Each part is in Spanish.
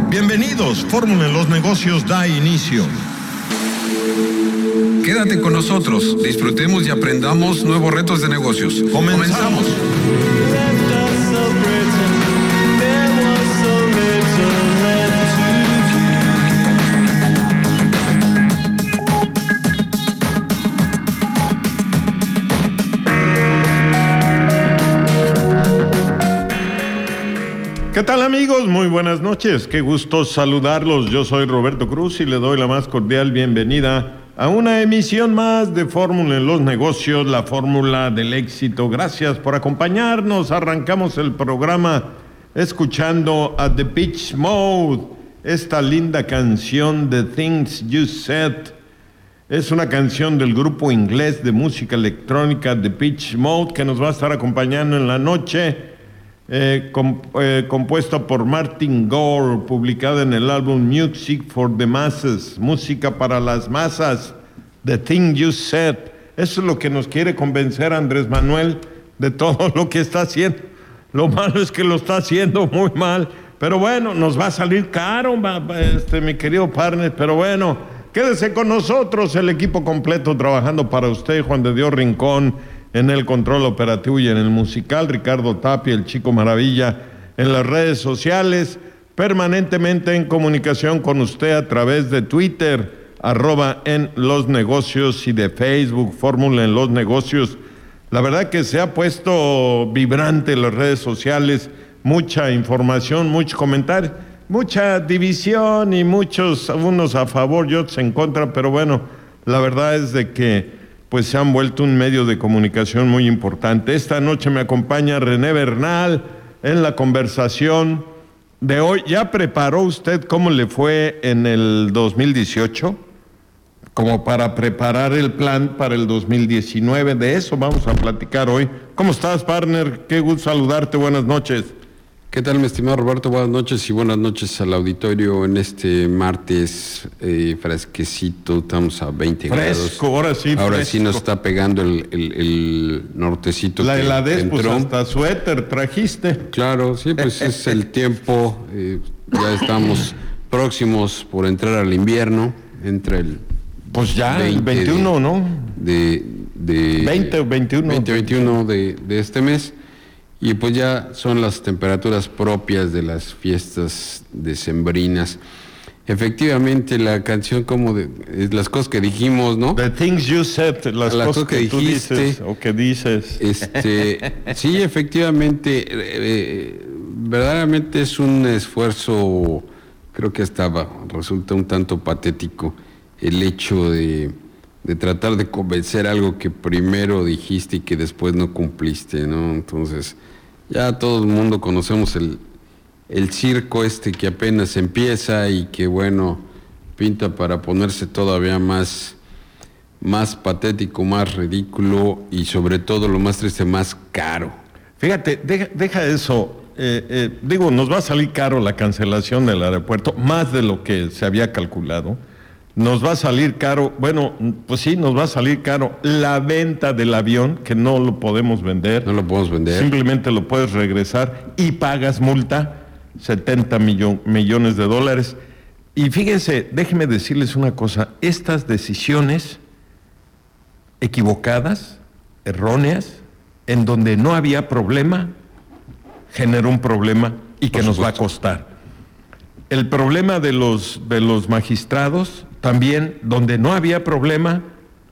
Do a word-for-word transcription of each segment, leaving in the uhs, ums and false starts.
Bienvenidos, Fórmula en los Negocios da inicio. Quédate con nosotros, disfrutemos y aprendamos nuevos retos de negocios. Comenzamos. ¿Qué tal, amigos? Muy buenas noches. Qué gusto saludarlos. Yo soy Roberto Cruz y le doy la más cordial bienvenida a una emisión más de Fórmula en los Negocios, la fórmula del éxito. Gracias por acompañarnos. Arrancamos el programa escuchando a Depeche Mode, esta linda canción The Things You Said. Es una canción del grupo inglés de música electrónica Depeche Mode que nos va a estar acompañando en la noche. Eh, comp eh, compuesta por Martin Gore, publicada en el álbum Music for the Masses, música para las masas, The Thing You Said. Eso es lo que nos quiere convencer Andrés Manuel de todo lo que está haciendo. Lo malo es que lo está haciendo muy mal, pero bueno, nos va a salir caro, este, mi querido partner, pero bueno, quédese con nosotros, el equipo completo trabajando para usted, Juan de Dios Rincón en el control operativo y en el musical, Ricardo Tapia, el Chico Maravilla, en las redes sociales, permanentemente en comunicación con usted a través de Twitter, arroba en los negocios, y de Facebook, Fórmula en los Negocios. La verdad que se ha puesto vibrante las redes sociales, mucha información, muchos comentarios, mucha división y muchos, unos a favor y otros en contra, pero bueno, la verdad es de que pues se han vuelto un medio de comunicación muy importante. Esta noche me acompaña René Bernal en la conversación de hoy. ¿Ya preparó usted cómo le fue en el dos mil dieciocho? Como para preparar el plan para el dos mil diecinueve. De eso vamos a platicar hoy. ¿Cómo estás, partner? Qué gusto saludarte. Buenas noches. ¿Qué tal, mi estimado Roberto? Buenas noches y buenas noches al auditorio en este martes eh, fresquecito. Estamos a veinte fresco, grados. Fresco, ahora sí. Ahora fresco. sí nos está pegando el, el, el nortecito. La heladez, entró. Pues hasta suéter trajiste. Claro, sí, pues es el tiempo. Eh, ya estamos próximos por entrar al invierno. Entra el. Pues ya, el veintiuno, de, ¿no? De, de. veinte o veintiuno. veinte, veintiuno de, de este mes. Y pues ya son las temperaturas propias de las fiestas decembrinas. Efectivamente, la canción como de las cosas que dijimos, ¿no? The things you said, las, las cosas, cosas que, que tú dijiste, dices o que dices. Este, sí, efectivamente, eh, verdaderamente es un esfuerzo, creo que hasta resulta un tanto patético el hecho de, de tratar de convencer algo que primero dijiste y que después no cumpliste, ¿no? Entonces, ya todo el mundo conocemos el, el circo este que apenas empieza y que, bueno, pinta para ponerse todavía más, más patético, más ridículo y sobre todo, lo más triste, más caro. Fíjate, deja, deja eso. Eh, eh, digo, nos va a salir caro la cancelación del aeropuerto, más de lo que se había calculado. Nos va a salir caro, bueno, pues sí, nos va a salir caro la venta del avión, que no lo podemos vender. No lo podemos vender. Simplemente lo puedes regresar y pagas multa, setenta millo- millones de dólares. Y fíjense, déjenme decirles una cosa, estas decisiones equivocadas, erróneas, en donde no había problema, generó un problema y que nos va a costar. El problema de los, de los magistrados, también, donde no había problema,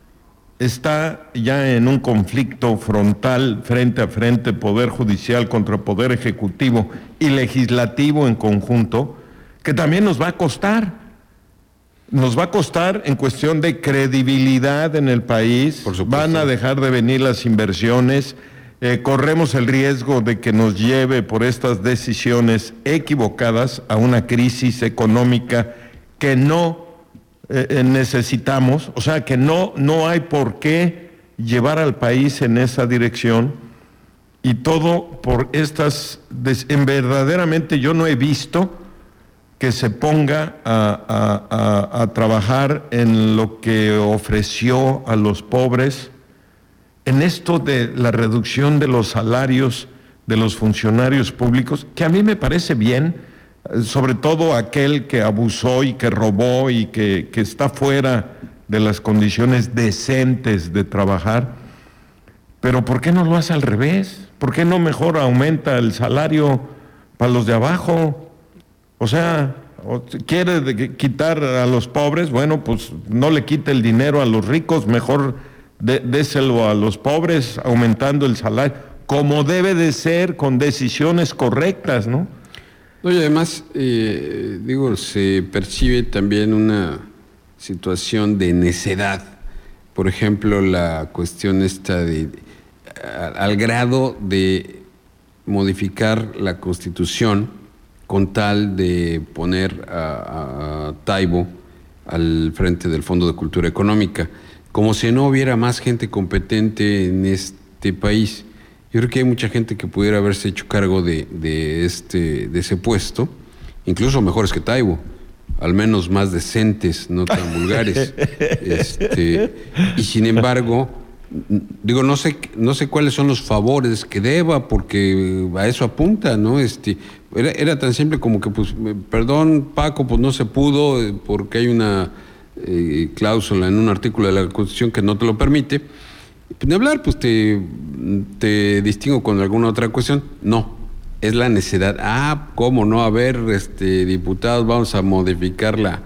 está ya en un conflicto frontal, frente a frente, Poder Judicial contra Poder Ejecutivo y Legislativo en conjunto, que también nos va a costar. Nos va a costar en cuestión de credibilidad en el país. Por supuesto. Van a dejar de venir las inversiones. Eh, corremos el riesgo de que nos lleve por estas decisiones equivocadas a una crisis económica que no eh, necesitamos, o sea, que no, no hay por qué llevar al país en esa dirección, y todo por estas, des, en verdaderamente yo no he visto que se ponga a, a, a, a trabajar en lo que ofreció a los pobres, en esto de la reducción de los salarios de los funcionarios públicos, que a mí me parece bien. sobre todo aquel que abusó y que robó y que, que está fuera de las condiciones decentes de trabajar. Pero ¿por qué no lo hace al revés? ¿Por qué no mejor aumenta el salario para los de abajo? O sea, quiere quitar a los pobres, bueno, pues no le quite el dinero a los ricos, mejor dé, déselo a los pobres, aumentando el salario, como debe de ser, con decisiones correctas, ¿no? No, y además, eh, digo, se percibe también una situación de necedad. Por ejemplo, la cuestión esta de, a, al grado de modificar la Constitución con tal de poner a, a Taibo al frente del Fondo de Cultura Económica, como si no hubiera más gente competente en este país. Yo creo que hay mucha gente que pudiera haberse hecho cargo de, de, este, de ese puesto, incluso mejores que Taibo, al menos más decentes, no tan vulgares. Este, y sin embargo, digo, no sé, no sé cuáles son los favores que deba, porque a eso apunta, ¿no? Este, era, era tan simple como que, pues, perdón, Paco, pues no se pudo, porque hay una eh, cláusula en un artículo de la Constitución que no te lo permite. De hablar, pues te, te distingo con alguna otra cuestión. No, es la necedad. Ah, ¿cómo no? A ver, este, diputados, vamos a modificar la,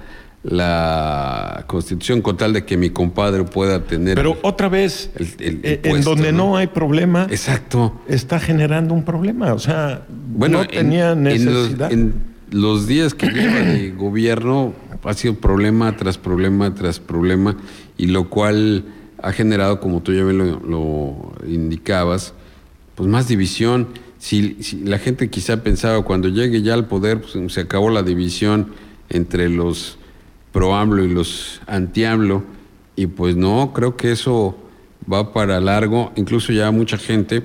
la Constitución con tal de que mi compadre pueda tener... Pero otra vez, el, el, el en puesto, donde ¿no? no hay problema, exacto, está generando un problema. O sea, bueno, no tenía en, necesidad. En los, en los días que lleva de gobierno ha sido problema tras problema tras problema, y lo cual ha generado, como tú ya me lo, lo indicabas, pues más división. Si, si la gente quizá pensaba cuando llegue ya al poder, pues se acabó la división entre los pro-AMLO y los anti-AMLO, y pues no, creo que eso va para largo. Incluso ya mucha gente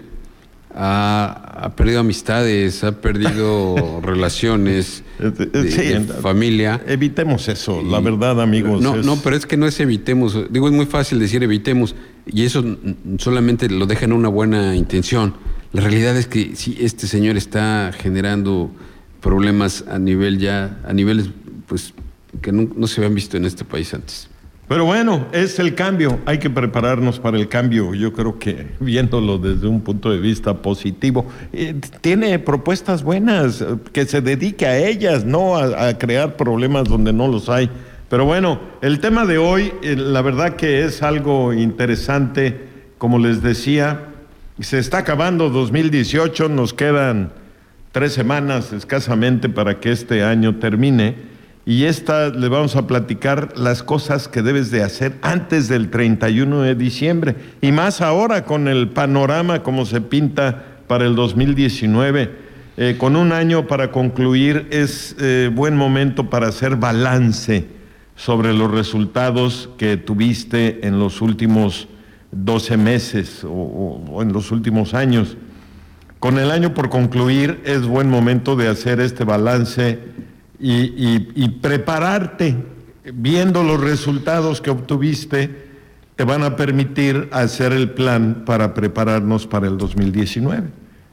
ha, ha perdido amistades, ha perdido relaciones de, sí, de familia. Evitemos eso, y, la verdad, amigos. No, es... no, pero es que no es evitemos. Digo, es muy fácil decir evitemos, y eso solamente lo deja en una buena intención. La realidad es que sí, este señor está generando problemas a nivel ya, a niveles pues que no, no se habían visto en este país antes. Pero bueno, es el cambio, hay que prepararnos para el cambio. Yo creo que viéndolo desde un punto de vista positivo, eh, tiene propuestas buenas, que se dedique a ellas, no a, a crear problemas donde no los hay. Pero bueno, el tema de hoy, eh, la verdad que es algo interesante. Como les decía, se está acabando dos mil dieciocho, nos quedan tres semanas escasamente para que este año termine. Y esta le vamos a platicar las cosas que debes de hacer antes del treinta y uno de diciembre. Y más ahora con el panorama como se pinta para el dos mil diecinueve. Eh, con un año para concluir, es eh, buen momento para hacer balance sobre los resultados que tuviste en los últimos doce meses o, o, o en los últimos años. Con el año por concluir, es buen momento de hacer este balance Y, y, y prepararte, viendo los resultados que obtuviste, te van a permitir hacer el plan para prepararnos para el dos mil diecinueve.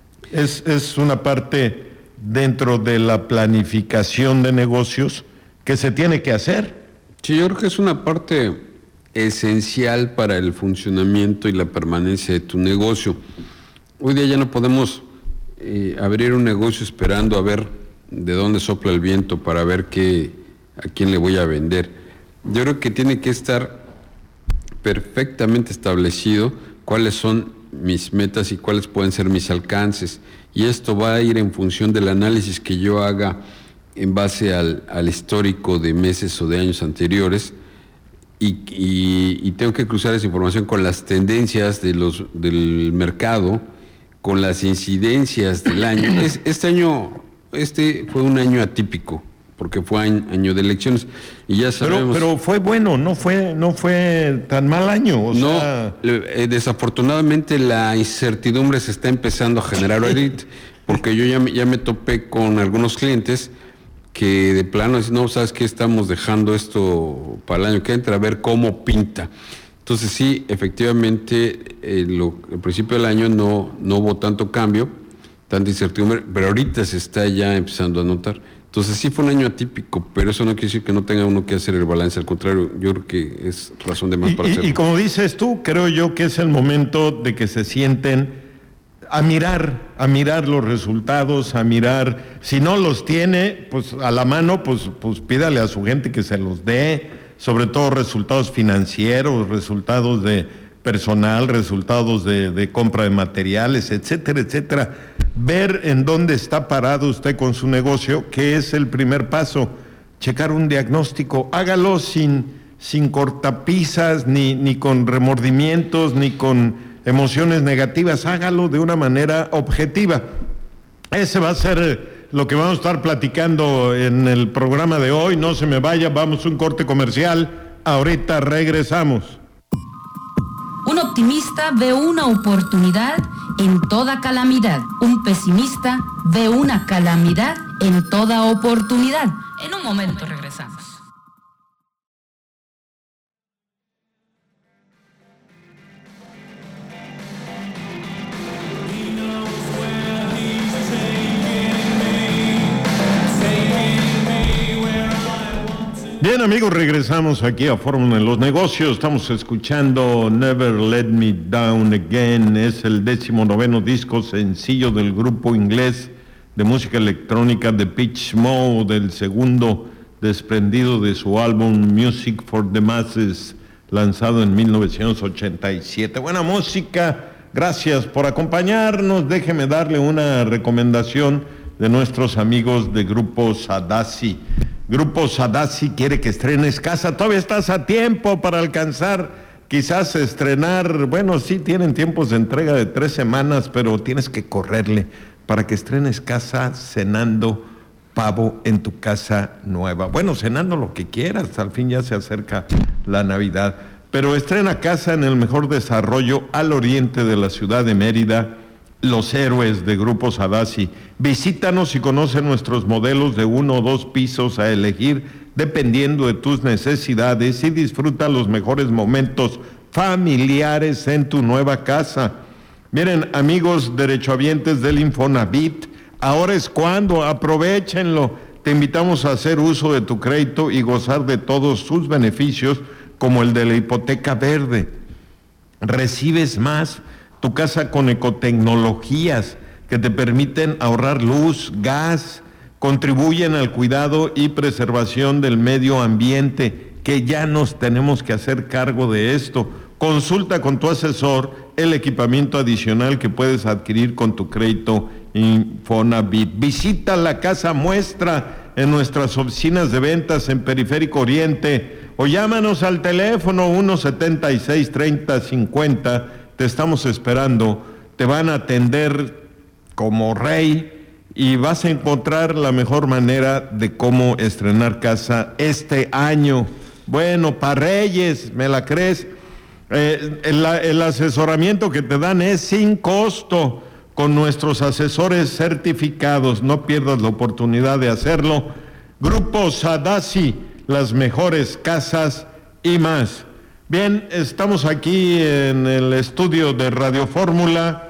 Es, es una parte dentro de la planificación de negocios que se tiene que hacer. Sí, yo creo que es una parte esencial para el funcionamiento y la permanencia de tu negocio. Hoy día ya no podemos eh, abrir un negocio esperando a ver de dónde sopla el viento para ver qué, a quién le voy a vender. Yo creo que tiene que estar perfectamente establecido cuáles son mis metas y cuáles pueden ser mis alcances. Y esto va a ir en función del análisis que yo haga en base al, al histórico de meses o de años anteriores. Y, y, y tengo que cruzar esa información con las tendencias de los, del mercado, con las incidencias del año. Es, este año... Este fue un año atípico, porque fue año de elecciones, y ya sabemos... Pero, pero fue bueno, no fue, no fue tan mal año. O no, sea... eh, desafortunadamente la incertidumbre se está empezando a generar ahorita, porque yo ya me, ya me topé con algunos clientes que de plano dicen, no, ¿sabes qué? Estamos dejando esto para el año que entra, a ver cómo pinta. Entonces sí, efectivamente, eh, lo, al principio del año no, no hubo tanto cambio. tanta incertidumbre, pero ahorita se está ya empezando a notar. Entonces sí fue un año atípico, pero eso no quiere decir que no tenga uno que hacer el balance, al contrario, yo creo que es razón de más y, para y, hacerlo. Y como dices tú, creo yo que es el momento de que se sienten a mirar, a mirar los resultados, a mirar, si no los tiene, pues a la mano, pues, pues pídale a su gente que se los dé, sobre todo resultados financieros, resultados de personal, resultados de, de compra de materiales, etcétera, etcétera. Ver en dónde está parado usted con su negocio, que es el primer paso, checar un diagnóstico, hágalo sin, sin cortapisas, ni, ni con remordimientos, ni con emociones negativas, hágalo de una manera objetiva. Ese va a ser lo que vamos a estar platicando en el programa de hoy. No se me vaya, vamos a un corte comercial, ahorita regresamos. Un optimista ve una oportunidad en toda calamidad. Un pesimista ve una calamidad en toda oportunidad. En un momento regresamos. Bien, amigos, regresamos aquí a Fórmula en los Negocios. Estamos escuchando Never Let Me Down Again. Es el décimo noveno disco sencillo del grupo inglés de música electrónica Depeche Mode, del segundo desprendido de su álbum Music for the Masses, lanzado en mil novecientos ochenta y siete. Buena música, gracias por acompañarnos. Déjeme darle una recomendación de nuestros amigos de Grupo Sadasi. Grupo Sadasi quiere que estrenes casa, todavía estás a tiempo para alcanzar, quizás estrenar, bueno, sí tienen tiempos de entrega de tres semanas, pero tienes que correrle para que estrenes casa cenando pavo en tu casa nueva. Bueno, cenando lo que quieras, al fin ya se acerca la Navidad, pero estrena casa en el mejor desarrollo al oriente de la ciudad de Mérida, Los Héroes de Grupo Sadasi. Visítanos y conoce nuestros modelos de uno o dos pisos a elegir dependiendo de tus necesidades y disfruta los mejores momentos familiares en tu nueva casa. Miren, amigos derechohabientes del Infonavit, ahora es cuando, aprovechenlo. Te invitamos a hacer uso de tu crédito y gozar de todos sus beneficios, como el de la hipoteca verde. Recibes más tu casa con ecotecnologías que te permiten ahorrar luz, gas, contribuyen al cuidado y preservación del medio ambiente, que ya nos tenemos que hacer cargo de esto. Consulta con tu asesor el equipamiento adicional que puedes adquirir con tu crédito Infonavit. Visita la casa muestra en nuestras oficinas de ventas en Periférico Oriente o llámanos al teléfono uno setenta y seis, treinta, cincuenta. Te estamos esperando, te van a atender como rey y vas a encontrar la mejor manera de cómo estrenar casa este año. Bueno, para Reyes, ¿me la crees? Eh, el, el asesoramiento que te dan es sin costo con nuestros asesores certificados. No pierdas la oportunidad de hacerlo. Grupo Sadasi, las mejores casas y más. Bien, estamos aquí en el estudio de Radio Fórmula.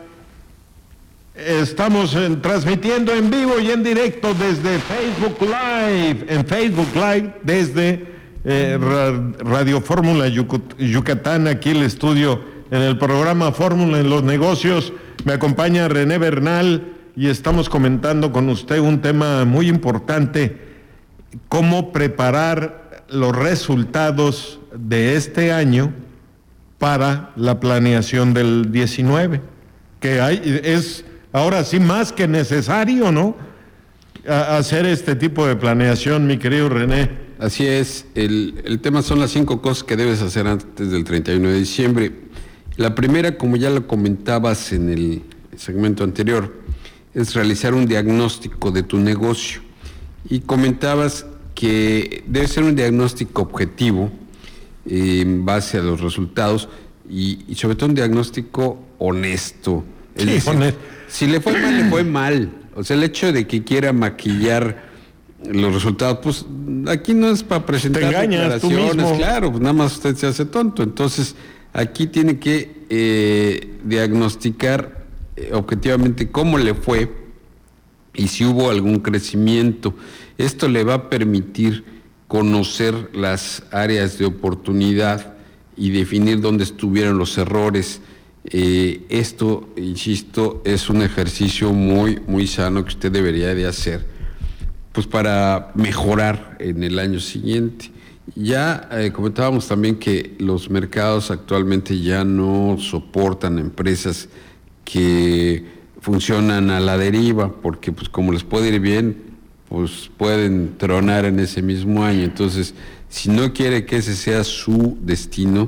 Estamos en, transmitiendo en vivo y en directo desde Facebook Live, en Facebook Live desde eh, Radio Fórmula Yucatán, aquí el estudio en el programa Fórmula en los Negocios. Me acompaña René Bernal y estamos comentando con usted un tema muy importante: cómo preparar los resultados de este año para la planeación del diecinueve, que hay, es ahora sí más que necesario, ¿no?, A, hacer este tipo de planeación, mi querido René. Así es, el, el tema son las cinco cosas que debes hacer antes del treinta y uno de diciembre. La primera, como ya lo comentabas en el segmento anterior, es realizar un diagnóstico de tu negocio. Y comentabas que debe ser un diagnóstico objetivo, eh, en base a los resultados y, y sobre todo un diagnóstico honesto. Es Sí, decir, honesto. Si le fue mal, le fue mal. O sea, el hecho de que quiera maquillar los resultados, pues aquí no es para presentar Te engañas tú declaraciones, mismo. claro, pues nada más usted se hace tonto. Entonces, aquí tiene que eh, diagnosticar eh, objetivamente cómo le fue y si hubo algún crecimiento. Esto le va a permitir conocer las áreas de oportunidad y definir dónde estuvieron los errores. Eh, esto, insisto, es un ejercicio muy, muy sano que usted debería de hacer, pues para mejorar en el año siguiente. Ya eh, comentábamos también que los mercados actualmente ya no soportan empresas que funcionan a la deriva, porque pues como les puede ir bien, pues pueden tronar en ese mismo año. Entonces, si no quiere que ese sea su destino,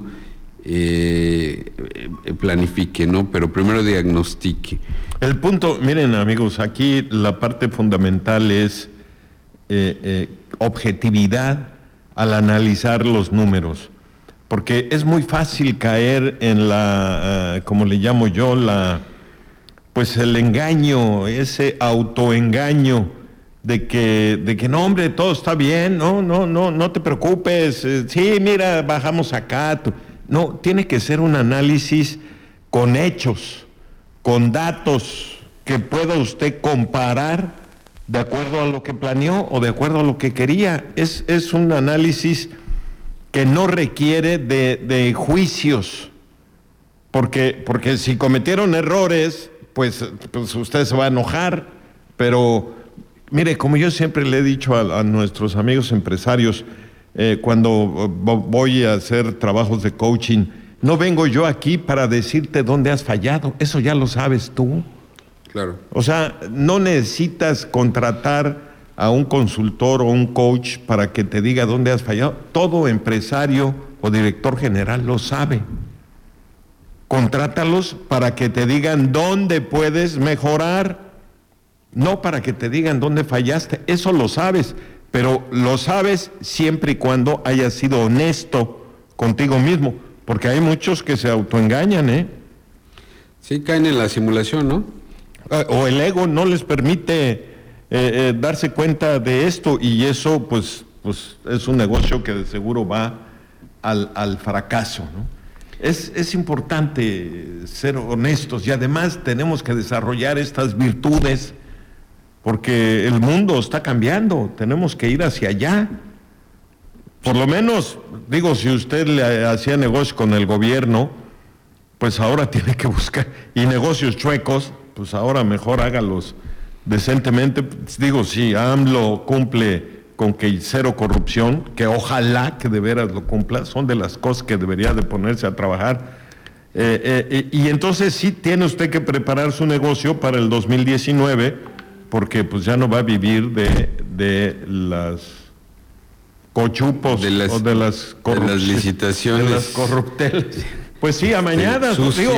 eh, planifique, ¿no? Pero primero diagnostique. El punto, miren amigos, aquí la parte fundamental es eh, eh, objetividad al analizar los números, porque es muy fácil caer en la, uh, como le llamo yo, la, pues el engaño, ese autoengaño de que, de que no, hombre, todo está bien, no, no, no, no te preocupes, eh, sí, mira, bajamos acá. Tú. No, tiene que ser un análisis con hechos, con datos que pueda usted comparar de acuerdo a lo que planeó o de acuerdo a lo que quería. Es, es un análisis que no requiere de, de juicios, porque, porque si cometieron errores, pues, pues usted se va a enojar, pero mire, como yo siempre le he dicho a, a nuestros amigos empresarios, eh, cuando voy a hacer trabajos de coaching, no vengo yo aquí para decirte dónde has fallado, eso ya lo sabes tú. Claro. O sea, no necesitas contratar a un consultor o un coach para que te diga dónde has fallado. Todo empresario o director general lo sabe. Contrátalos para que te digan dónde puedes mejorar, no para que te digan dónde fallaste. Eso lo sabes, pero lo sabes siempre y cuando hayas sido honesto contigo mismo, porque hay muchos que se autoengañan, ¿eh? Sí, caen en la simulación, ¿no? O el ego no les permite eh, eh, darse cuenta de esto, y eso pues, pues es un negocio que de seguro va al, al fracaso, ¿no? Es, es importante ser honestos, y además tenemos que desarrollar estas virtudes porque el mundo está cambiando, tenemos que ir hacia allá. Por lo menos, digo, si usted le hacía negocio con el gobierno, pues ahora tiene que buscar, y negocios chuecos, pues ahora mejor hágalos decentemente. Digo, si AMLO cumple con que cero corrupción, que ojalá que de veras lo cumpla, son de las cosas que debería de ponerse a trabajar. Eh, eh, y entonces sí tiene usted que preparar su negocio para el dos mil diecinueve, porque pues ya no va a vivir de, de las cochupos de las, o de las, de las licitaciones, de las corrupteles. Pues sí, a mañana, digo,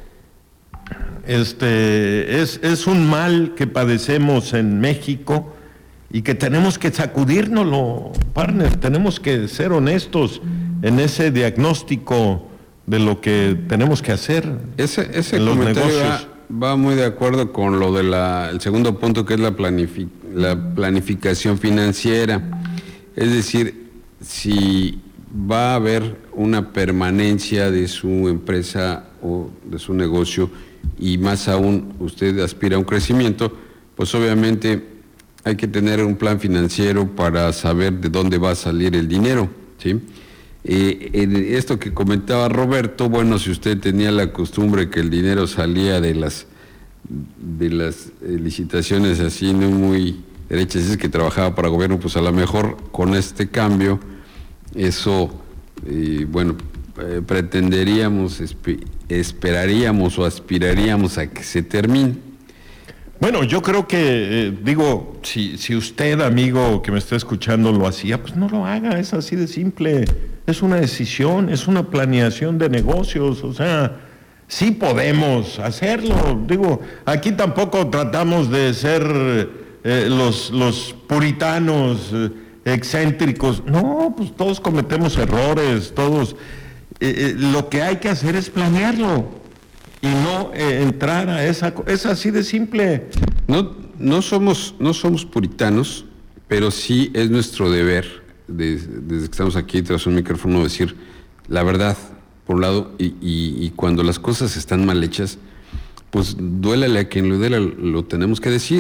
este, es, es un mal que padecemos en México y que tenemos que sacudírnoslo, partner, tenemos que ser honestos en ese diagnóstico de lo que tenemos que hacer. Ese, ese en los comentario negocios. Va, va muy de acuerdo con lo del segundo punto, que es la, planific, la planificación financiera. Es decir, si va a haber una permanencia de su empresa o de su negocio, y más aún usted aspira a un crecimiento, pues obviamente hay que tener un plan financiero para saber de dónde va a salir el dinero, ¿sí? Eh, en esto que comentaba Roberto, bueno, si usted tenía la costumbre que el dinero salía de las de las eh, licitaciones así no muy derechas, es que trabajaba para gobierno, pues a lo mejor con este cambio, eso, eh, bueno, eh, pretenderíamos, esp- esperaríamos o aspiraríamos a que se termine. Bueno, yo creo que, eh, digo, si, si usted, amigo que me está escuchando, lo hacía, pues no lo haga, es así de simple. Es una decisión, es una planeación de negocios, o sea, sí podemos hacerlo. Digo, aquí tampoco tratamos de ser eh, los, los puritanos eh, excéntricos. No, pues todos cometemos errores, todos. Eh, eh, lo que hay que hacer es planearlo y no eh, entrar a esa, es así de simple. No, no somos, no somos puritanos, pero sí es nuestro deber, de, desde que estamos aquí tras un micrófono, decir la verdad, por un lado, y, y, y cuando las cosas están mal hechas, pues duélale a quien lo duela, lo tenemos que decir.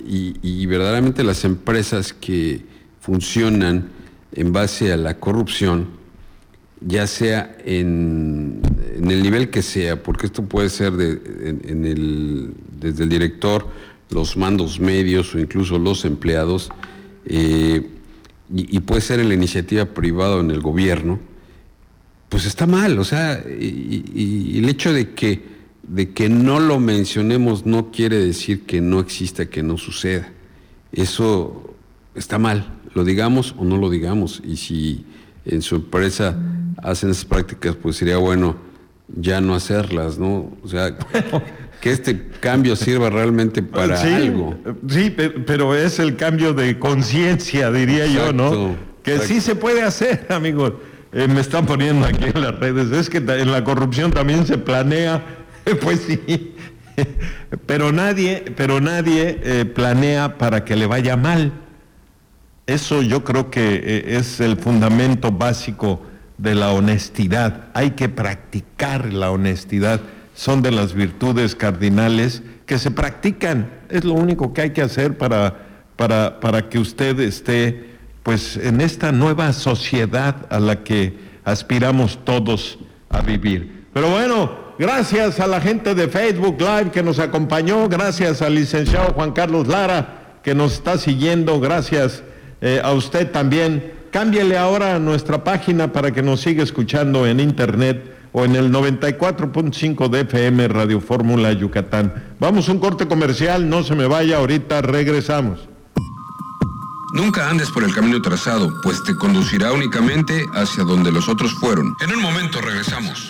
y, y verdaderamente las empresas que funcionan en base a la corrupción, ya sea en, en el nivel que sea, porque esto puede ser de, en, en el, desde el director, los mandos medios o incluso los empleados, eh, y, y puede ser en la iniciativa privada o en el gobierno, pues está mal. O sea, y, y, y el hecho de que, de que no lo mencionemos no quiere decir que no exista, que no suceda. Eso está mal, lo digamos o no lo digamos, y si en su empresa hacen esas prácticas, pues sería bueno ya no hacerlas, ¿no? O sea, que este cambio sirva realmente para sí, algo. Sí, pero es el cambio de conciencia, diría Exacto. yo, ¿no? Que Exacto. sí se puede hacer, amigos. Eh, me están poniendo aquí en las redes, es que en la corrupción también se planea, pues sí, pero nadie, pero nadie eh, planea para que le vaya mal. Eso yo creo que eh, es el fundamento básico de la honestidad. Hay que practicar la honestidad. Son de las virtudes cardinales que se practican. Es lo único que hay que hacer para, para, para que usted esté pues en esta nueva sociedad a la que aspiramos todos a vivir. Pero bueno, gracias a la gente de Facebook Live que nos acompañó, gracias al licenciado Juan Carlos Lara que nos está siguiendo, gracias eh, a usted también. Cámbiele ahora a nuestra página para que nos siga escuchando en internet o en el noventa y cuatro punto cinco de F M Radio Fórmula Yucatán. Vamos a un corte comercial, no se me vaya, ahorita regresamos. Nunca andes por el camino trazado, pues te conducirá únicamente hacia donde los otros fueron. En un momento regresamos.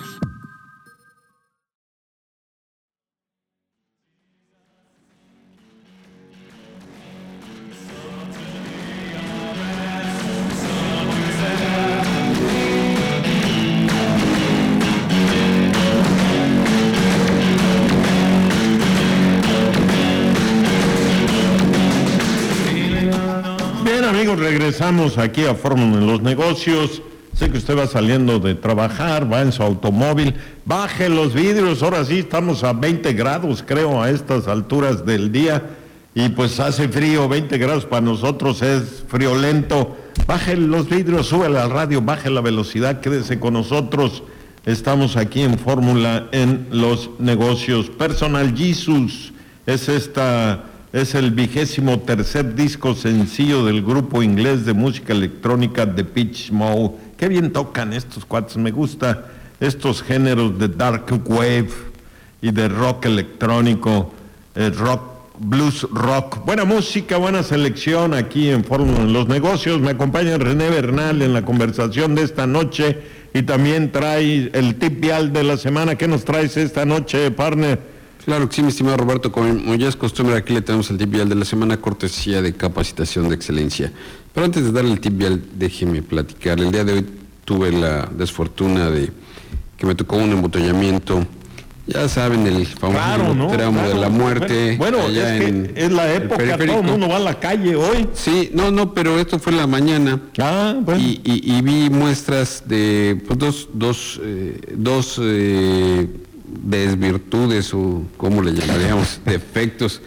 Regresamos aquí a Fórmula en los Negocios. Sé que usted va saliendo de trabajar, va en su automóvil, baje los vidrios. Ahora sí estamos a veinte grados, creo, a estas alturas del día, y pues hace frío. Veinte grados para nosotros es friolento. Baje los vidrios, sube la radio, baje la velocidad, quédese con nosotros. Estamos aquí en Fórmula en los Negocios. Personal Jesus es esta... Es el vigésimo tercer disco sencillo del grupo inglés de música electrónica Depeche Mode. Qué bien tocan estos cuates, me gusta estos géneros de dark wave y de rock electrónico, eh, rock, blues rock. Buena música, buena selección aquí en Fórmula en los Negocios. Me acompaña René Bernal en la conversación de esta noche y también trae el tip vial de la semana. ¿Qué nos traes esta noche, partner? Claro que sí, mi estimado Roberto, como ya es costumbre, aquí le tenemos el tip vial de la semana, cortesía de Capacitación de Excelencia. Pero antes de darle el tip vial, déjeme platicar. El día de hoy tuve la desfortuna de que me tocó un embotellamiento. Ya saben, el famoso claro, ¿no? tramo claro. de la muerte. Bueno, bueno allá es que en es la época, todo el mundo va a la calle hoy. Sí, no, no, pero esto fue en la mañana. Ah, bueno. Y, y, y vi muestras de pues, dos, dos, eh, dos eh, desvirtudes, o cómo le llamaríamos, defectos,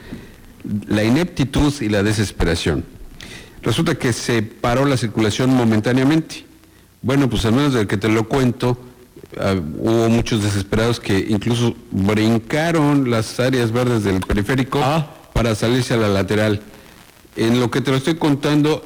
la ineptitud y la desesperación. Resulta que se paró la circulación momentáneamente. Bueno, pues al menos del que te lo cuento, uh, hubo muchos desesperados que incluso brincaron las áreas verdes del periférico ah. para salirse a la lateral. En lo que te lo estoy contando,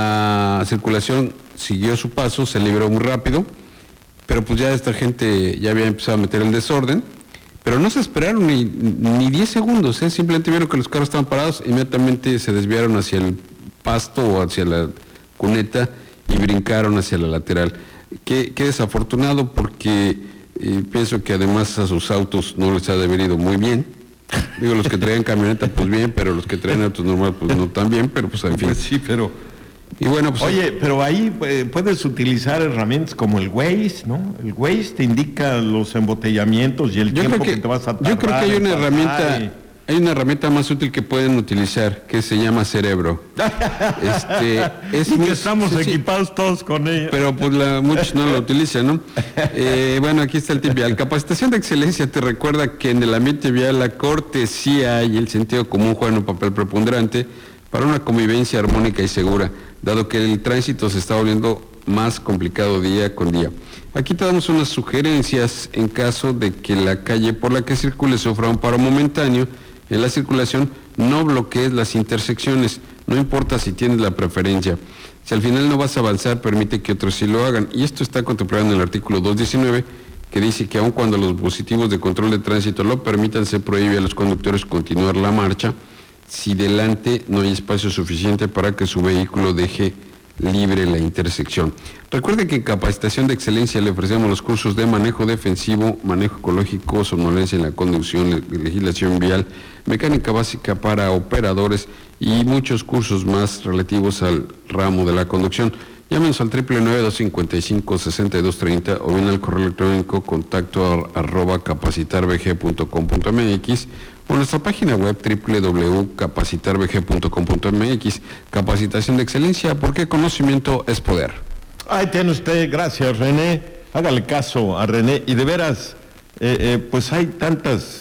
la circulación siguió su paso, se liberó muy rápido, pero pues ya esta gente ya había empezado a meter el desorden, pero no se esperaron ni, ni diez segundos, ¿eh? Simplemente vieron que los carros estaban parados, inmediatamente se desviaron hacia el pasto o hacia la cuneta y brincaron hacia la lateral. Qué, qué desafortunado, porque eh, pienso que además a sus autos no les ha de haber ido muy bien. Digo, los que traían camioneta pues bien, pero los que traen autos normal pues no tan bien, pero pues en fin. Pues sí, pero... Y bueno, pues, oye, pero ahí eh, puedes utilizar herramientas como el Waze, ¿no? El Waze te indica los embotellamientos y el tiempo que, que te vas a tardar. Yo creo que hay una herramienta, hay una herramienta más útil que pueden utilizar, que se llama cerebro. este, es y muy, que estamos sí, equipados todos con ella. Pero pues la, muchos no la utilizan, ¿no? Eh, bueno, aquí está el tip vial. Capacitación de excelencia te recuerda que en el ambiente vial la cortesía y el sentido común juegan un papel preponderante para una convivencia armónica y segura, dado que el tránsito se está volviendo más complicado día con día. Aquí te damos unas sugerencias en caso de que la calle por la que circule sufra un paro momentáneo en la circulación. No bloquees las intersecciones, no importa si tienes la preferencia. Si al final no vas a avanzar, permite que otros sí lo hagan. Y esto está contemplado en el artículo doscientos diecinueve, que dice que aun cuando los dispositivos de control de tránsito lo permitan, se prohíbe a los conductores continuar la marcha si delante no hay espacio suficiente para que su vehículo deje libre la intersección. Recuerde que en Capacitación de Excelencia le ofrecemos los cursos de manejo defensivo, manejo ecológico, somnolencia en la conducción, legislación vial, mecánica básica para operadores y muchos cursos más relativos al ramo de la conducción. Llámenos al triple nueve dos cincuenta y cinco sesenta y dos treinta o bien al correo electrónico contacto arroba capacitarvg punto com punto mx o nuestra página web doble u doble u doble u punto capacitarvg punto com punto mx. Capacitación de excelencia, porque conocimiento es poder. Ahí tiene usted, gracias René. Hágale caso a René. Y de veras, eh, eh, pues hay tantas...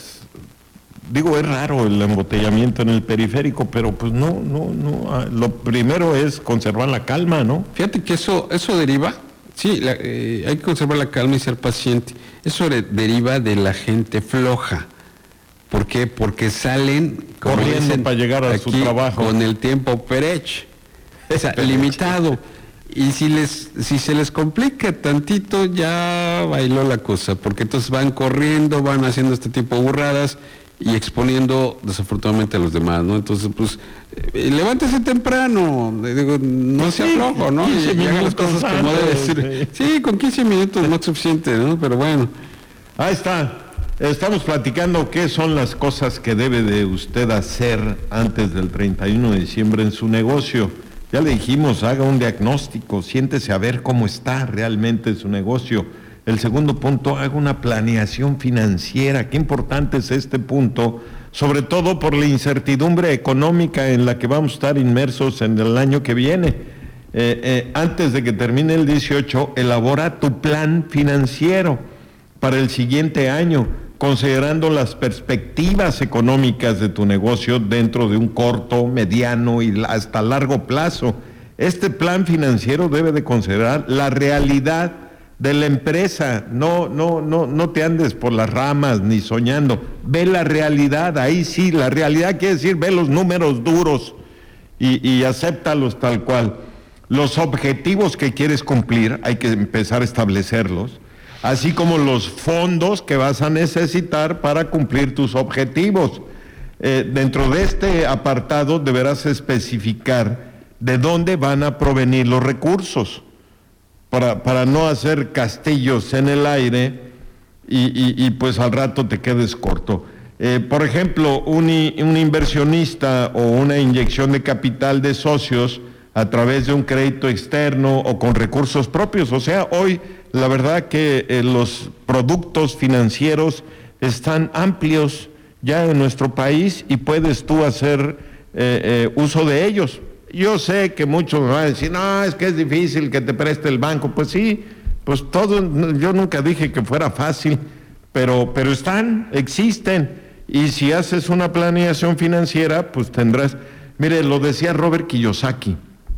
Digo, es raro el embotellamiento en el periférico, pero pues no, no, no. Lo primero es conservar la calma, ¿no? Fíjate que eso, eso deriva, sí, la, eh, hay que conservar la calma y ser paciente. Eso de, deriva de la gente floja. ¿Por qué? Porque salen corriendo dicen, para llegar a su trabajo con el tiempo perech, o sea, limitado. Y si les, si se les complica tantito, ya bailó la cosa, porque entonces van corriendo, van haciendo este tipo de burradas y exponiendo desafortunadamente a los demás, ¿no? Entonces, pues, eh, levántese temprano, digo, no sea sí, flojo, ¿no? Y, y haga las cosas como debe ser. Sí. sí, con quince minutos no es suficiente, ¿no? Pero bueno. Ahí está. Estamos platicando qué son las cosas que debe de usted hacer antes del treinta y uno de diciembre en su negocio. Ya le dijimos, haga un diagnóstico, siéntese a ver cómo está realmente su negocio. El segundo punto, haga una planeación financiera. Qué importante es este punto, sobre todo por la incertidumbre económica en la que vamos a estar inmersos en el año que viene. Eh, eh, antes de que termine el dieciocho, elabora tu plan financiero para el siguiente año, considerando las perspectivas económicas de tu negocio dentro de un corto, mediano y hasta largo plazo. Este plan financiero debe de considerar la realidad de la empresa. No, no, no, no te andes por las ramas ni soñando. Ve la realidad, ahí sí, la realidad quiere decir ve los números duros y, y acéptalos tal cual. Los objetivos que quieres cumplir hay que empezar a establecerlos, así como los fondos que vas a necesitar para cumplir tus objetivos. Eh, dentro de este apartado deberás especificar de dónde van a provenir los recursos, para, para no hacer castillos en el aire y, y, y pues al rato te quedes corto. Eh, por ejemplo, un, un inversionista o una inyección de capital de socios a través de un crédito externo o con recursos propios. O sea, hoy la verdad que eh, los productos financieros están amplios ya en nuestro país y puedes tú hacer eh, eh, uso de ellos. Yo sé que muchos van a decir, no, es que es difícil que te preste el banco. Pues sí, pues todo, yo nunca dije que fuera fácil, pero, pero están, existen. Y si haces una planeación financiera, pues tendrás, mire, lo decía Robert Kiyosaki,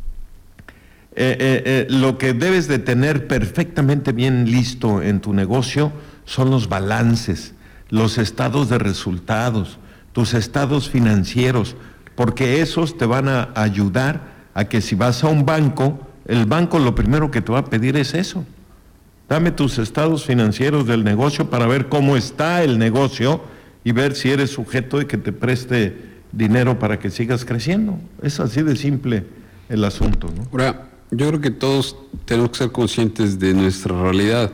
eh, eh, eh, lo que debes de tener perfectamente bien listo en tu negocio son los balances, los estados de resultados, tus estados financieros, porque esos te van a ayudar a que si vas a un banco, el banco lo primero que te va a pedir es eso. Dame tus estados financieros del negocio para ver cómo está el negocio y ver si eres sujeto de que te preste dinero para que sigas creciendo. Es así de simple el asunto, ¿no? Ahora, yo creo que todos tenemos que ser conscientes de nuestra realidad.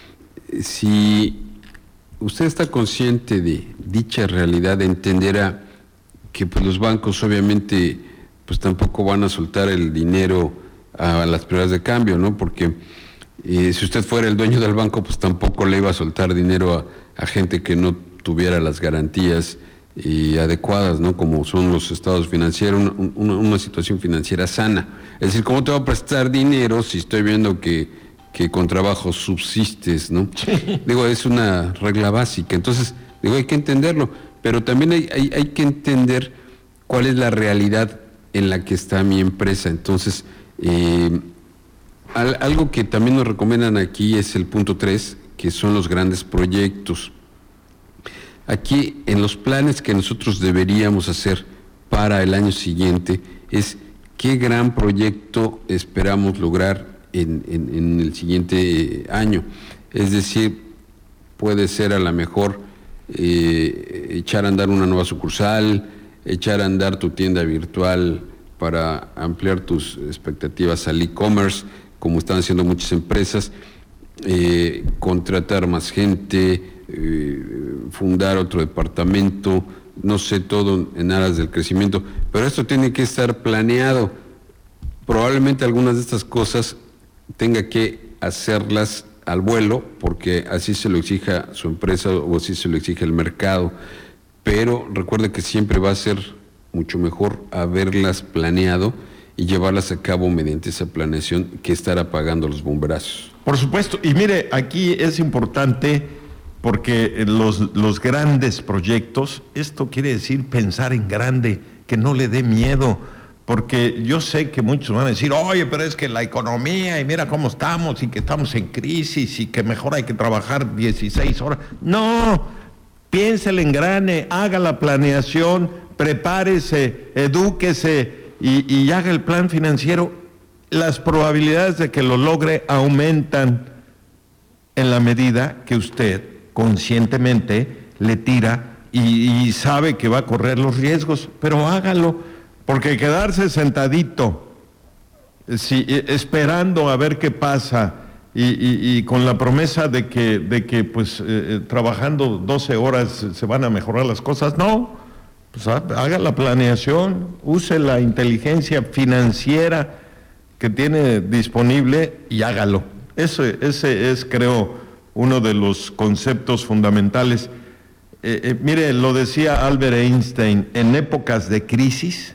Si usted está consciente de dicha realidad, entenderá que pues los bancos obviamente pues tampoco van a soltar el dinero a las primeras de cambio, ¿no? Porque eh, si usted fuera el dueño del banco, pues tampoco le iba a soltar dinero a, a gente que no tuviera las garantías y adecuadas, ¿no? Como son los estados financieros, una, una, una situación financiera sana. Es decir, ¿cómo te va a prestar dinero si estoy viendo que, que con trabajo subsistes, ¿no? Sí. Digo, es una regla básica. Entonces, digo, hay que entenderlo, pero también hay, hay, hay que entender cuál es la realidad en la que está mi empresa. Entonces, eh, al, algo que también nos recomiendan aquí es el punto tres, que son los grandes proyectos. Aquí, en los planes que nosotros deberíamos hacer para el año siguiente, es qué gran proyecto esperamos lograr en, en, en el siguiente año. Es decir, puede ser a lo mejor eh, echar a andar una nueva sucursal, echar a andar tu tienda virtual para ampliar tus expectativas al e-commerce, como están haciendo muchas empresas, eh, contratar más gente, eh, fundar otro departamento, no sé, todo en aras del crecimiento, pero esto tiene que estar planeado. Probablemente algunas de estas cosas tenga que hacerlas al vuelo, porque así se lo exija su empresa o así se lo exige el mercado, pero recuerde que siempre va a ser mucho mejor haberlas planeado y llevarlas a cabo mediante esa planeación que estar apagando los bomberazos. Por supuesto, y mire, aquí es importante porque los, los grandes proyectos, esto quiere decir pensar en grande, que no le dé miedo, porque yo sé que muchos van a decir, oye, pero es que la economía, y mira cómo estamos, y que estamos en crisis, y que mejor hay que trabajar dieciséis horas. No, piénsele en grande, haga la planeación, prepárese, edúquese, y, y haga el plan financiero. Las probabilidades de que lo logre aumentan en la medida que usted conscientemente le tira y, y sabe que va a correr los riesgos, pero hágalo, porque quedarse sentadito, si, esperando a ver qué pasa y, y, y con la promesa de que, de que pues eh, trabajando doce horas se van a mejorar las cosas, no, pues haga la planeación, use la inteligencia financiera que tiene disponible y hágalo. Ese, ese es, creo, uno de los conceptos fundamentales. Eh, eh, mire, lo decía Albert Einstein, en épocas de crisis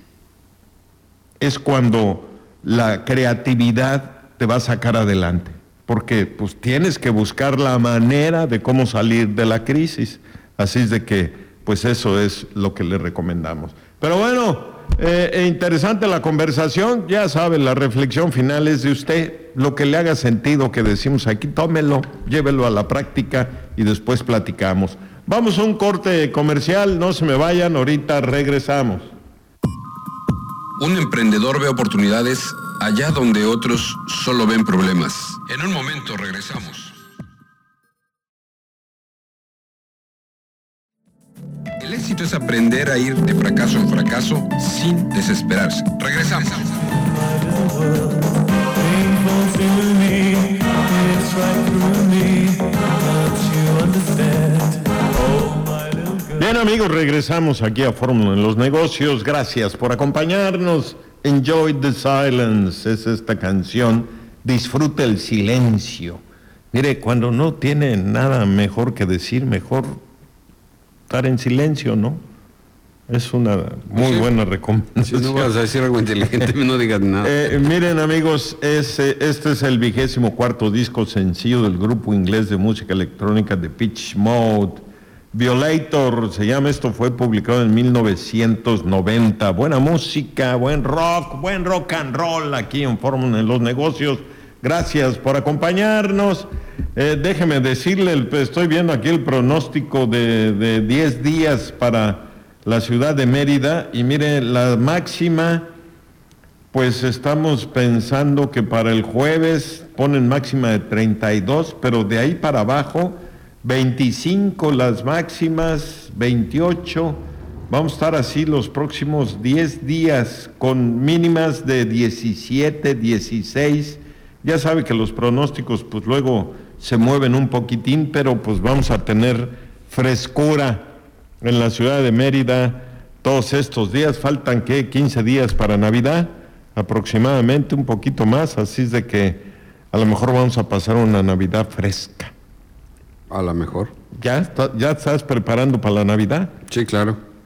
es cuando la creatividad te va a sacar adelante, porque pues tienes que buscar la manera de cómo salir de la crisis. Así es de que, pues eso es lo que le recomendamos. Pero bueno, eh, interesante la conversación, ya sabe, la reflexión final es de usted, lo que le haga sentido que decimos aquí, tómelo, llévelo a la práctica y después platicamos. Vamos a un corte comercial, no se me vayan, ahorita regresamos. Un emprendedor ve oportunidades allá donde otros solo ven problemas. En un momento regresamos. El éxito es aprender a ir de fracaso en fracaso sin desesperarse. Regresamos. Bien, amigos, regresamos aquí a Fórmula en los Negocios. Gracias por acompañarnos. Enjoy the silence es esta canción. Disfruta el silencio. Mire, cuando no tiene nada mejor que decir, mejor estar en silencio, ¿no? Es una muy sí. buena recomendación. Si no vas a decir algo inteligente, no digas nada. Eh, miren, amigos, es, este es el vigésimo cuarto disco sencillo del grupo inglés de música electrónica de Pitch Mode. Violator se llama, esto fue publicado en mil novecientos noventa. Buena música, buen rock, buen rock and roll aquí en Fórmula en los Negocios. Gracias por acompañarnos. Eh, déjeme decirle, el, estoy viendo aquí el pronóstico de, de diez días para la ciudad de Mérida, y mire, la máxima, pues estamos pensando que para el jueves ponen máxima de treinta y dos, pero de ahí para abajo, veinticinco las máximas, veintiocho, vamos a estar así los próximos diez días, con mínimas de diecisiete, dieciséis, ya sabe que los pronósticos pues luego se mueven un poquitín, pero pues vamos a tener frescura en la ciudad de Mérida todos estos días. Faltan, ¿qué? quince días para Navidad, aproximadamente, un poquito más, así es de que a lo mejor vamos a pasar una Navidad fresca. A lo mejor. ¿Ya, está, ya estás preparando para la Navidad? Sí, claro.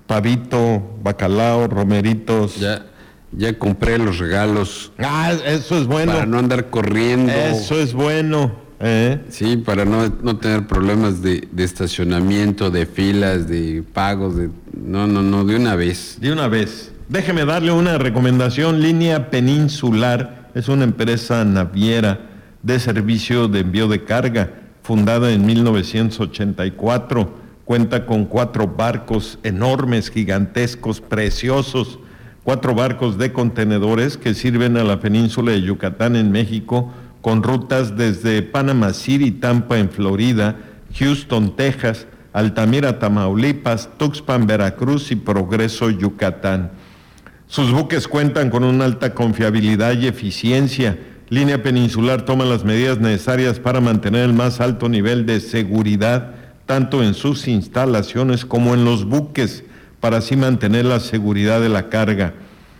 pavito, bacalao, romeritos. Ya, ya compré los regalos. Ah, eso es bueno. Para no andar corriendo. Eso es bueno. ¿Eh? Sí, para no, no tener problemas de, de estacionamiento, de filas, de pagos, de no, no, no, de una vez. De una vez. Déjeme darle una recomendación. Línea Peninsular es una empresa naviera de servicio de envío de carga, fundada en mil novecientos ochenta y cuatro. Cuenta con cuatro barcos enormes, gigantescos, preciosos, cuatro barcos de contenedores que sirven a la península de Yucatán en México, con rutas desde Panama City, Tampa en Florida, Houston, Texas, Altamira, Tamaulipas, Tuxpan, Veracruz y Progreso, Yucatán. Sus buques cuentan con una alta confiabilidad y eficiencia. Línea Peninsular toma las medidas necesarias para mantener el más alto nivel de seguridad, tanto en sus instalaciones como en los buques, para así mantener la seguridad de la carga.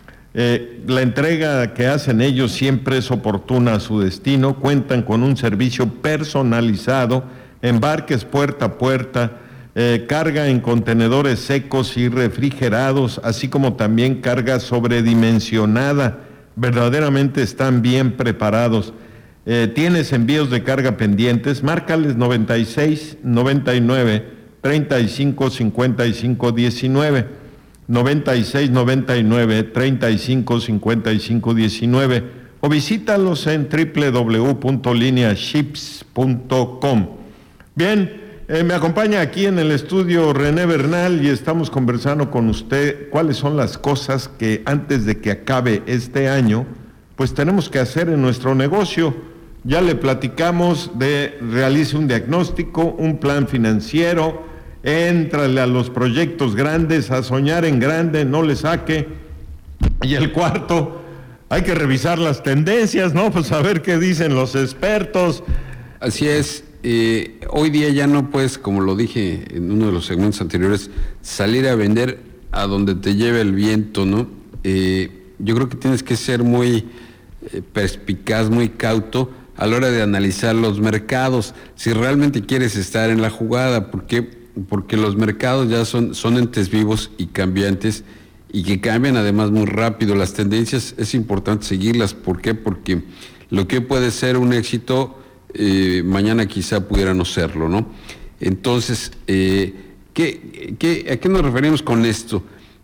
Eh, la entrega que hacen ellos siempre es oportuna a su destino. Cuentan con un servicio personalizado, embarques puerta a puerta, eh, carga en contenedores secos y refrigerados, así como también carga sobredimensionada. Verdaderamente están bien preparados. Eh, ¿Tienes envíos de carga pendientes? Márcales noventa y seis, noventa y nueve, treinta y cinco, cincuenta y cinco, diecinueve. noventa y seis, noventa y nueve, treinta y cinco, cincuenta y cinco, diecinueve. O visítalos en doble u doble u doble u punto linea ships punto com. Bien. Eh, me acompaña aquí en el estudio René Bernal y estamos conversando con usted cuáles son las cosas que antes de que acabe este año, pues tenemos que hacer en nuestro negocio. Ya le platicamos de realice un diagnóstico, un plan financiero, éntrale a los proyectos grandes, a soñar en grande, no le saque. Y el cuarto, hay que revisar las tendencias, ¿no? Pues a ver qué dicen los expertos. Así es. Eh, hoy día ya no puedes, como lo dije en uno de los segmentos anteriores, salir a vender a donde te lleve el viento, ¿no? Eh, yo creo que tienes que ser muy eh, perspicaz, muy cauto a la hora de analizar los mercados, si realmente quieres estar en la jugada. ¿Por qué? Porque los mercados ya son, son entes vivos y cambiantes, y que cambian además muy rápido. Las tendencias es importante seguirlas. ¿Por qué? Porque lo que puede ser un éxito, Eh, mañana quizá pudiera no serlo, ¿no? Entonces, eh, ¿qué, qué, ¿a qué nos referimos con esto?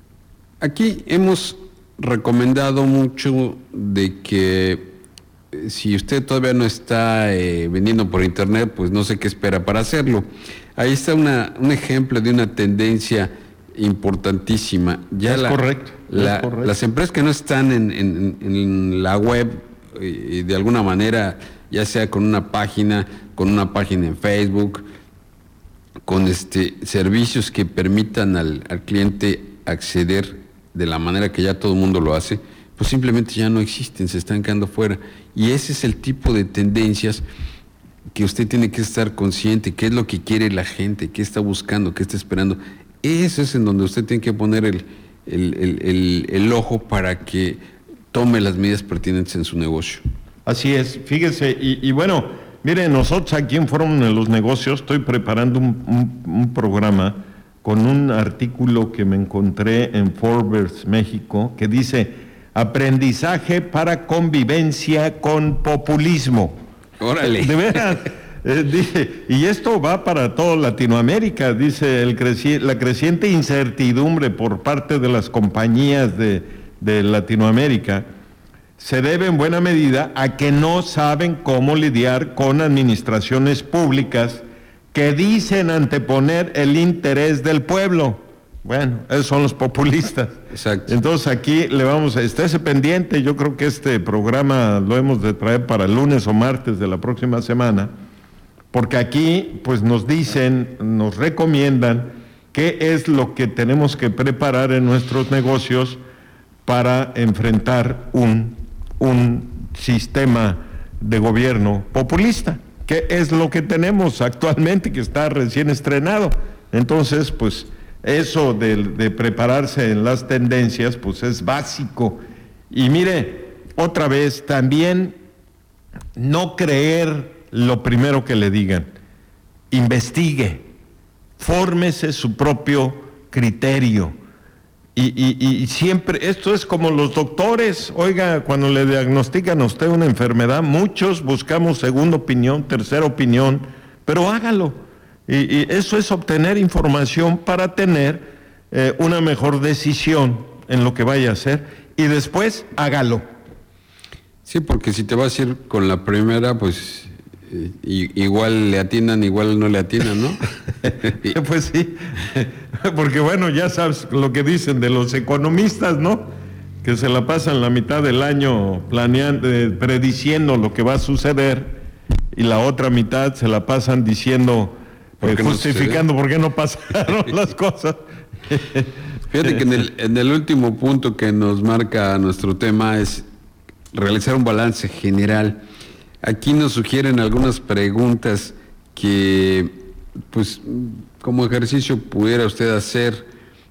Aquí hemos recomendado mucho de que eh, si usted todavía no está eh, vendiendo por internet, pues no sé qué espera para hacerlo. Ahí está una, un ejemplo de una tendencia importantísima. Ya es la, correcto, la, es correcto. Las empresas que no están en, en, en la web, eh, de alguna manera, ya sea con una página, con una página en Facebook, con este servicios que permitan al, al cliente acceder de la manera que ya todo el mundo lo hace, pues simplemente ya no existen, se están quedando fuera. Y ese es el tipo de tendencias que usted tiene que estar consciente, qué es lo que quiere la gente, qué está buscando, qué está esperando. Eso es en donde usted tiene que poner el, el, el, el, el ojo para que tome las medidas pertinentes en su negocio. Así es, fíjese, y, y bueno, mire, nosotros aquí en Fórmula de los Negocios estoy preparando un, un, un programa con un artículo que me encontré en Forbes México que dice aprendizaje para convivencia con populismo. Órale. De veras, eh, dije, y esto va para toda Latinoamérica, dice el creci- la creciente incertidumbre por parte de las compañías de, de Latinoamérica se debe en buena medida a que no saben cómo lidiar con administraciones públicas que dicen anteponer el interés del pueblo. Bueno, esos son los populistas. Exacto. Entonces aquí le vamos a... Estése pendiente, yo creo que este programa lo hemos de traer para el lunes o martes de la próxima semana, porque aquí pues nos dicen, nos recomiendan qué es lo que tenemos que preparar en nuestros negocios para enfrentar un... un sistema de gobierno populista, que es lo que tenemos actualmente, que está recién estrenado. Entonces, pues, eso de, de prepararse en las tendencias, pues es básico. Y mire, otra vez, también no creer lo primero que le digan. Investigue, fórmese su propio criterio. Y, y, y siempre, esto es como los doctores, oiga, cuando le diagnostican a usted una enfermedad, muchos buscamos segunda opinión, tercera opinión, pero hágalo. Y, y eso es obtener información para tener eh, una mejor decisión en lo que vaya a hacer, y después hágalo. Sí, porque si te vas a ir con la primera, pues eh, igual le atinan, igual no le atinan, ¿no? Pues sí, porque bueno, ya sabes lo que dicen de los economistas, ¿no? Que se la pasan la mitad del año planeando, eh, prediciendo lo que va a suceder, y la otra mitad se la pasan diciendo, eh, justificando no por qué no pasaron las cosas. Fíjate que en el, en el último punto que nos marca nuestro tema es realizar un balance general. Aquí nos sugieren algunas preguntas que, pues, como ejercicio pudiera usted hacer.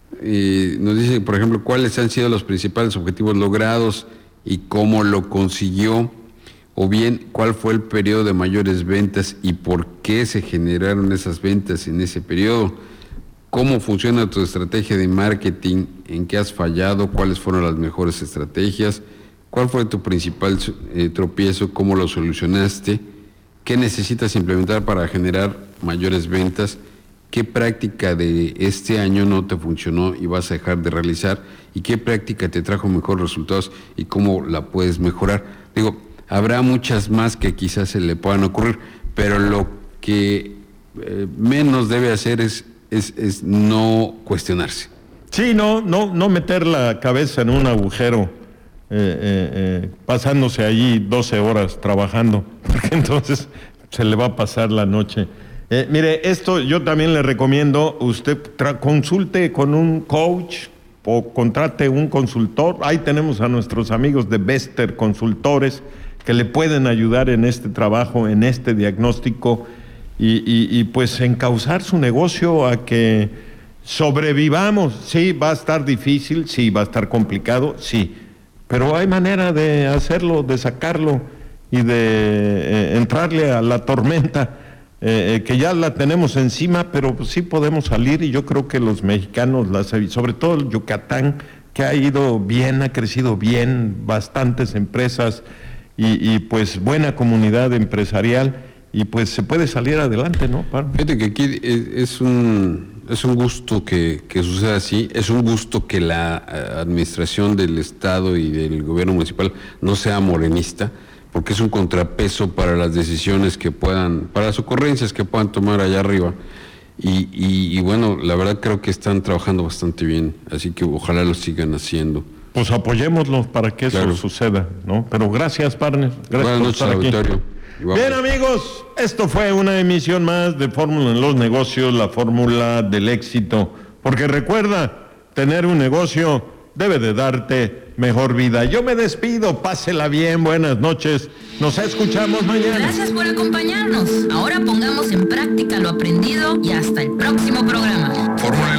Eh, nos dice, por ejemplo, cuáles han sido los principales objetivos logrados y cómo lo consiguió, o bien cuál fue el periodo de mayores ventas y por qué se generaron esas ventas en ese periodo, cómo funciona tu estrategia de marketing, en qué has fallado, cuáles fueron las mejores estrategias, cuál fue tu principal eh, tropiezo, cómo lo solucionaste, qué necesitas implementar para generar mayores ventas, qué práctica de este año no te funcionó y vas a dejar de realizar, y qué práctica te trajo mejores resultados y cómo la puedes mejorar. Digo, habrá muchas más que quizás se le puedan ocurrir, pero lo que eh, menos debe hacer es, es, es no cuestionarse. Sí, no, no, no meter la cabeza en un agujero, eh, eh, eh, pasándose allí doce horas trabajando, porque entonces se le va a pasar la noche. Eh, mire, esto yo también le recomiendo, usted tra- consulte con un coach o contrate un consultor. Ahí tenemos a nuestros amigos de Bester Consultores que le pueden ayudar en este trabajo, en este diagnóstico, y, y, y pues encauzar su negocio a que sobrevivamos. Sí, va a estar difícil, sí, va a estar complicado, sí, pero hay manera de hacerlo, de sacarlo y de eh, entrarle a la tormenta, eh, eh, que ya la tenemos encima, pero pues sí podemos salir, y yo creo que los mexicanos, las, sobre todo el Yucatán, que ha ido bien, ha crecido bien, bastantes empresas y, y pues buena comunidad empresarial, y pues se puede salir adelante, ¿no? Fíjate que aquí es un, es un gusto que, que suceda así, es un gusto que la administración del Estado y del gobierno municipal no sea morenista, porque es un contrapeso para las decisiones que puedan, para las ocurrencias que puedan tomar allá arriba. Y, y, y bueno, la verdad creo que están trabajando bastante bien, así que ojalá lo sigan haciendo. Pues apoyémoslos para que eso claro. suceda, ¿no? Pero gracias, partner. Gracias Buenas por noches, estar aquí. auditorio. Bien, amigos, esto fue una emisión más de Fórmula en los Negocios, la fórmula del éxito. Porque recuerda, tener un negocio debe de darte mejor vida. Yo me despido, pásela bien, buenas noches. Nos escuchamos mañana. Gracias por acompañarnos. Ahora pongamos en práctica lo aprendido y hasta el próximo programa. Fórmula